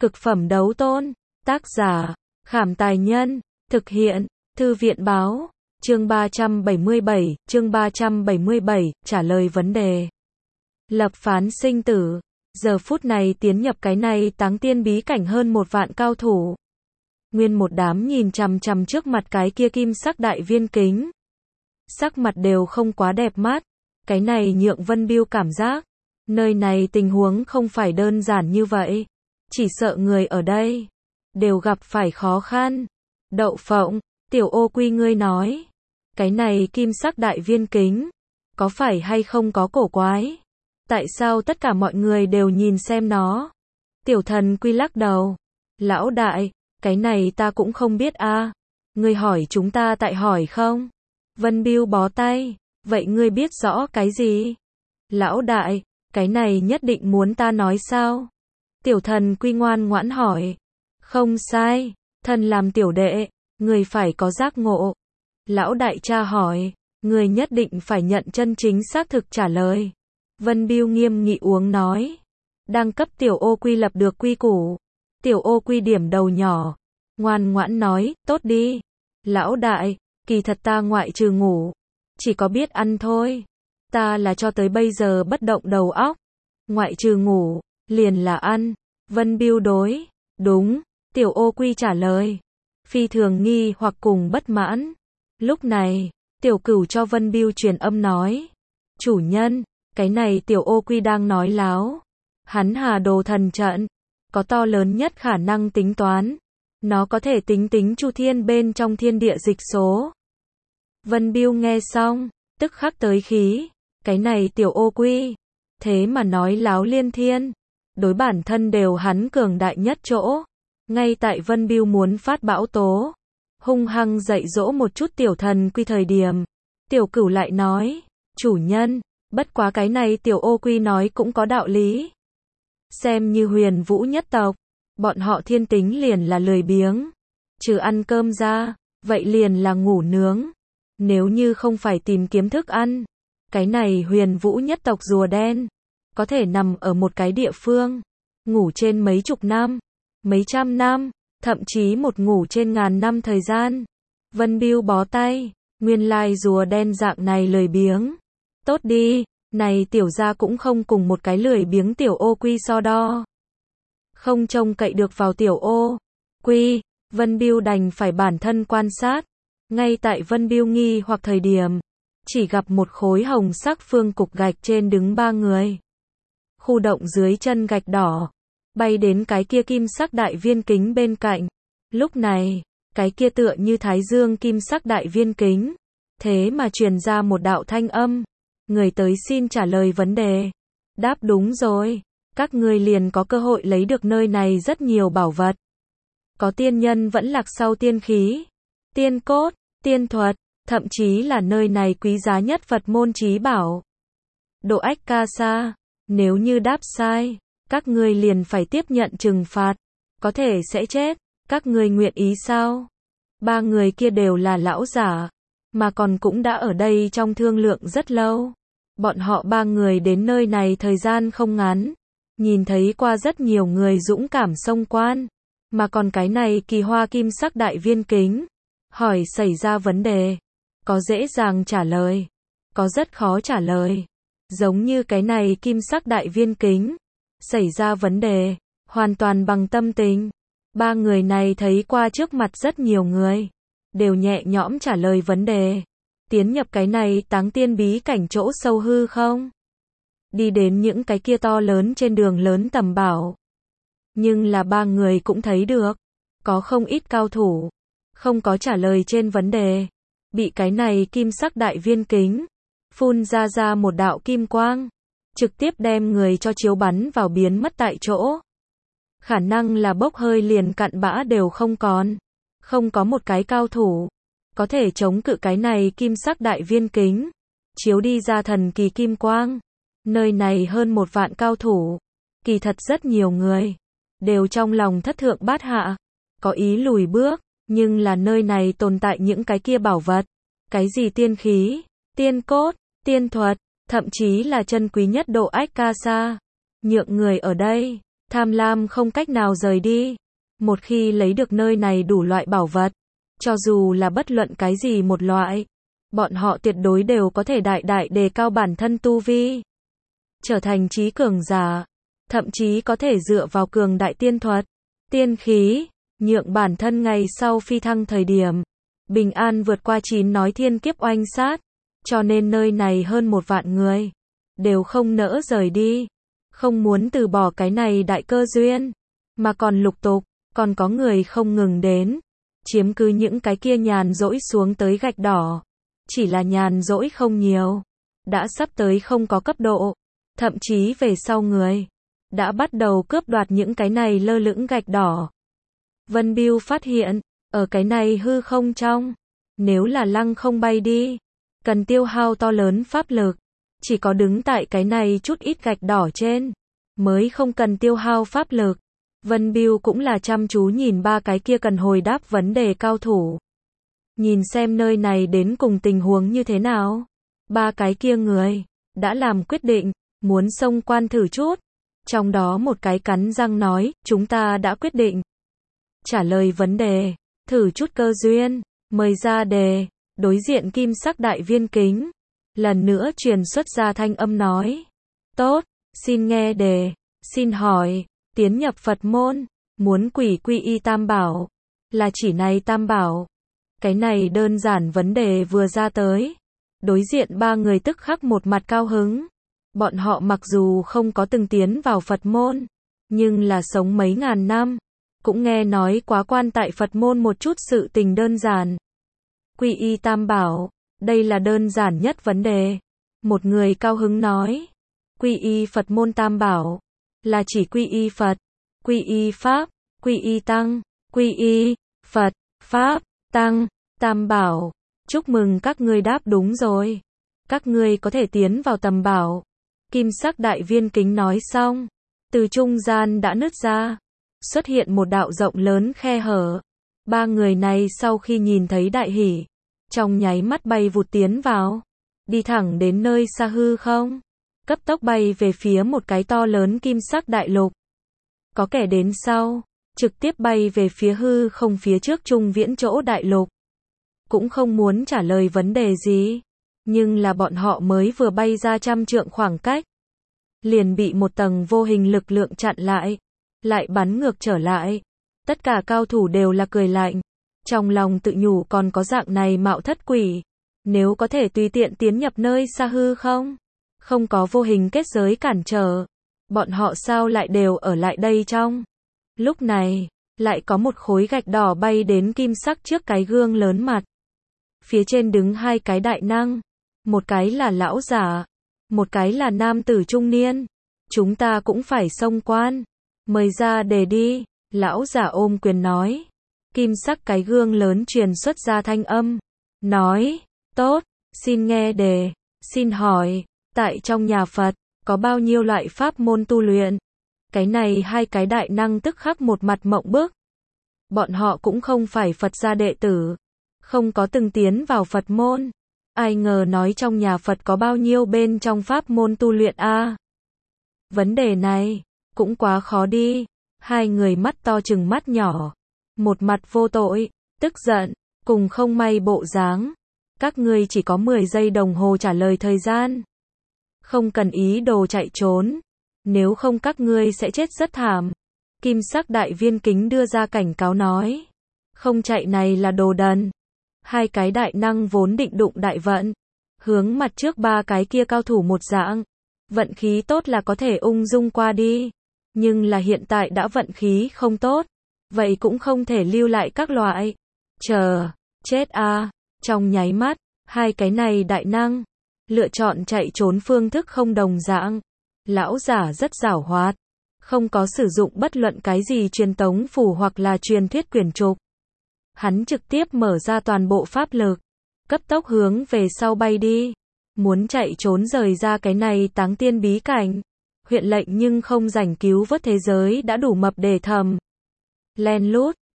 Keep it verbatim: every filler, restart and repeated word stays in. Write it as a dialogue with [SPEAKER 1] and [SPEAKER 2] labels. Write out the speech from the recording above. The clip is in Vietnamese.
[SPEAKER 1] Cực phẩm đấu tôn. Tác giả, Khảm Tài Nhân. Thực hiện, Thư viện Báo. Chương ba trăm bảy mươi bảy, chương ba trăm bảy mươi bảy, trả lời vấn đề. Lập phán sinh tử. Giờ phút này tiến nhập cái này táng tiên bí cảnh hơn một vạn cao thủ. Nguyên một đám nhìn chằm chằm trước mặt cái kia kim sắc đại viên kính. Sắc mặt đều không quá đẹp mắt. Cái này nhượng Vân Biêu cảm giác. Nơi này tình huống không phải đơn giản như vậy. Chỉ sợ người ở đây đều gặp phải khó khăn. Đậu phộng, tiểu ô quy ngươi nói. Cái này kim sắc đại viên kính. Có phải hay không có cổ quái? Tại sao tất cả mọi người đều nhìn xem nó? Tiểu thần quy lắc đầu. Lão đại, cái này ta cũng không biết a. À. Ngươi hỏi chúng ta tại hỏi không? Vân Biêu bó tay. Vậy ngươi biết rõ cái gì? Lão đại, cái này nhất định muốn ta nói sao? Tiểu thần quy ngoan ngoãn hỏi. Không sai, thần làm tiểu đệ, người phải có giác ngộ. Lão đại cha hỏi, người nhất định phải nhận chân chính xác thực trả lời. Vân Biêu nghiêm nghị uống nói. Đang cấp tiểu ô quy lập được quy củ. Tiểu ô quy điểm đầu nhỏ. Ngoan ngoãn nói, tốt đi. Lão đại, kỳ thật ta ngoại trừ ngủ. Chỉ có biết ăn thôi. Ta là cho tới bây giờ bất động đầu óc. Ngoại trừ ngủ, liền là ăn. Vân Biêu đối. Đúng. Tiểu ô quy trả lời. Phi thường nghi hoặc cùng bất mãn. Lúc này, tiểu cửu cho Vân Biêu truyền âm nói. Chủ nhân, cái này tiểu ô quy đang nói láo. Hắn Hà Đồ thần trận, có to lớn nhất khả năng tính toán. Nó có thể tính tính chu thiên bên trong thiên địa dịch số. Vân Biêu nghe xong, tức khắc tới khí. Cái này tiểu ô quy, thế mà nói láo liên thiên. Đối bản thân đều hắn cường đại nhất chỗ. Ngay tại Vân Biêu muốn phát bão tố, hung hăng dạy dỗ một chút tiểu thần quy thời điểm. Tiểu cửu lại nói, chủ nhân, bất quá cái này tiểu ô quy nói cũng có đạo lý. Xem như Huyền Vũ nhất tộc, bọn họ thiên tính liền là lười biếng. Trừ ăn cơm ra, vậy liền là ngủ nướng. Nếu như không phải tìm kiếm thức ăn, cái này Huyền Vũ nhất tộc rùa đen, có thể nằm ở một cái địa phương, ngủ trên mấy chục năm, mấy trăm năm, thậm chí một ngủ trên ngàn năm thời gian. Vân Biêu bó tay, nguyên lai rùa đen dạng này lười biếng. Tốt đi, này tiểu gia cũng không cùng một cái lười biếng tiểu ô quy so đo. Không trông cậy được vào tiểu ô quy, Vân Biêu đành phải bản thân quan sát. Ngay tại Vân Biêu nghi hoặc thời điểm, chỉ gặp một khối hồng sắc phương cục gạch trên đứng ba người. Khu động dưới chân gạch đỏ, bay đến cái kia kim sắc đại viên kính bên cạnh. Lúc này, cái kia tựa như thái dương kim sắc đại viên kính, thế mà truyền ra một đạo thanh âm. Người tới xin trả lời vấn đề. Đáp đúng rồi, các ngươi liền có cơ hội lấy được nơi này rất nhiều bảo vật. Có tiên nhân vẫn lạc sau tiên khí, tiên cốt, tiên thuật, thậm chí là nơi này quý giá nhất Phật môn chí bảo. Độ ách ca sa, nếu như đáp sai, các ngươi liền phải tiếp nhận trừng phạt, có thể sẽ chết, các ngươi nguyện ý sao? Ba người kia đều là lão giả, mà còn cũng đã ở đây trong thương lượng rất lâu. Bọn họ ba người đến nơi này thời gian không ngắn, nhìn thấy qua rất nhiều người dũng cảm xông quan, mà còn cái này kỳ hoa kim sắc đại viên kính, hỏi xảy ra vấn đề, có dễ dàng trả lời, có rất khó trả lời. Giống như cái này kim sắc đại viên kính, xảy ra vấn đề, hoàn toàn bằng tâm tình. Ba người này thấy qua trước mặt rất nhiều người, đều nhẹ nhõm trả lời vấn đề. Tiến nhập cái này táng tiên bí cảnh chỗ sâu hư không? Đi đến những cái kia to lớn trên đường lớn tầm bảo. Nhưng là ba người cũng thấy được, có không ít cao thủ, không có trả lời trên vấn đề. Bị cái này kim sắc đại viên kính, phun ra ra một đạo kim quang, trực tiếp đem người cho chiếu bắn vào biến mất tại chỗ. Khả năng là bốc hơi liền cặn bã đều không còn. Không có một cái cao thủ có thể chống cự cái này kim sắc đại viên kính, chiếu đi ra thần kỳ kim quang. Nơi này hơn một vạn cao thủ, kỳ thật rất nhiều người, đều trong lòng thất thượng bát hạ, có ý lùi bước, nhưng là nơi này tồn tại những cái kia bảo vật, cái gì tiên khí, tiên cốt, tiên thuật, thậm chí là chân quý nhất độ ách ca sa, nhượng người ở đây tham lam không cách nào rời đi. Một khi lấy được nơi này đủ loại bảo vật, cho dù là bất luận cái gì một loại, bọn họ tuyệt đối đều có thể đại đại đề cao bản thân tu vi, trở thành trí cường giả, thậm chí có thể dựa vào cường đại tiên thuật, tiên khí, nhượng bản thân ngày sau phi thăng thời điểm, bình an vượt qua chín nói thiên kiếp oanh sát, cho nên nơi này hơn một vạn người, đều không nỡ rời đi, không muốn từ bỏ cái này đại cơ duyên, mà còn lục tục, còn có người không ngừng đến, chiếm cứ những cái kia nhàn rỗi xuống tới gạch đỏ, chỉ là nhàn rỗi không nhiều, đã sắp tới không có cấp độ, thậm chí về sau người, đã bắt đầu cướp đoạt những cái này lơ lửng gạch đỏ. Vân Bưu phát hiện, ở cái này hư không trong, nếu là lăng không bay đi, cần tiêu hao to lớn pháp lực, chỉ có đứng tại cái này chút ít gạch đỏ trên, mới không cần tiêu hao pháp lực. Vân Bưu cũng là chăm chú nhìn ba cái kia cần hồi đáp vấn đề cao thủ. Nhìn xem nơi này đến cùng tình huống như thế nào. Ba cái kia người, đã làm quyết định, muốn xông quan thử chút. Trong đó một cái cắn răng nói, chúng ta đã quyết định. Trả lời vấn đề, thử chút cơ duyên, mời ra đề, đối diện kim sắc đại viên kính. Lần nữa truyền xuất ra thanh âm nói. Tốt, xin nghe đề, xin hỏi, tiến nhập Phật môn, muốn quỷ quy y tam bảo, là chỉ này tam bảo. Cái này đơn giản vấn đề vừa ra tới. Đối diện ba người tức khắc một mặt cao hứng. Bọn họ mặc dù không có từng tiến vào Phật môn, nhưng là sống mấy ngàn năm, cũng nghe nói quá quan tại Phật môn một chút sự tình đơn giản. Quy y tam bảo, đây là đơn giản nhất vấn đề. Một người cao hứng nói, quy y Phật môn tam bảo, là chỉ quy y Phật, quy y Pháp, quy y Tăng, quy y Phật, Pháp, Tăng, tam bảo. Chúc mừng các ngươi đáp đúng rồi. Các ngươi có thể tiến vào tầm bảo. Kim sắc đại viên kính nói xong, từ trung gian đã nứt ra, xuất hiện một đạo rộng lớn khe hở. Ba người này sau khi nhìn thấy đại hỷ, trong nháy mắt bay vụt tiến vào, đi thẳng đến nơi xa hư không, cấp tốc bay về phía một cái to lớn kim sắc đại lục. Có kẻ đến sau, trực tiếp bay về phía hư không phía trước trung viễn chỗ đại lục. Cũng không muốn trả lời vấn đề gì, nhưng là bọn họ mới vừa bay ra trăm trượng khoảng cách, liền bị một tầng vô hình lực lượng chặn lại, lại bắn ngược trở lại. Tất cả cao thủ đều là cười lạnh, trong lòng tự nhủ còn có dạng này mạo thất quỷ, nếu có thể tùy tiện tiến nhập nơi xa hư không, không có vô hình kết giới cản trở, bọn họ sao lại đều ở lại đây trong. Lúc này, lại có một khối gạch đỏ bay đến kim sắc trước cái gương lớn mặt. Phía trên đứng hai cái đại năng, một cái là lão giả, một cái là nam tử trung niên. Chúng ta cũng phải xông quan, mời ra đề đi, lão giả ôm quyền nói. Kim sắc cái gương lớn truyền xuất ra thanh âm, nói, tốt, xin nghe đề, xin hỏi, tại trong nhà Phật, có bao nhiêu loại pháp môn tu luyện? Cái này hai cái đại năng tức khắc một mặt mộng bức. Bọn họ cũng không phải Phật gia đệ tử, không có từng tiến vào Phật môn. Ai ngờ nói trong nhà Phật có bao nhiêu bên trong pháp môn tu luyện a? À? Vấn đề này, cũng quá khó đi. Hai người mắt to chừng mắt nhỏ, một mặt vô tội, tức giận, cùng không may bộ dáng. Các ngươi chỉ có mười giây đồng hồ trả lời thời gian. Không cần ý đồ chạy trốn, nếu không các ngươi sẽ chết rất thảm. Kim sắc đại viên kính đưa ra cảnh cáo nói. Không chạy này là đồ đần. Hai cái đại năng vốn định đụng đại vận, hướng mặt trước ba cái kia cao thủ một dạng. Vận khí tốt là có thể ung dung qua đi. Nhưng là hiện tại đã vận khí không tốt, vậy cũng không thể lưu lại các loại. Chờ, chết a. À. Trong nháy mắt, hai cái này đại năng lựa chọn chạy trốn phương thức không đồng dạng. Lão giả rất giảo hoạt, không có sử dụng bất luận cái gì truyền tống phủ hoặc là truyền thuyết quyển trục. Hắn trực tiếp mở ra toàn bộ pháp lực, cấp tốc hướng về sau bay đi, muốn chạy trốn rời ra cái này táng tiên bí cảnh. Huyện lệnh nhưng không rảnh cứu vớt thế giới đã đủ mập để thầm. Len lút,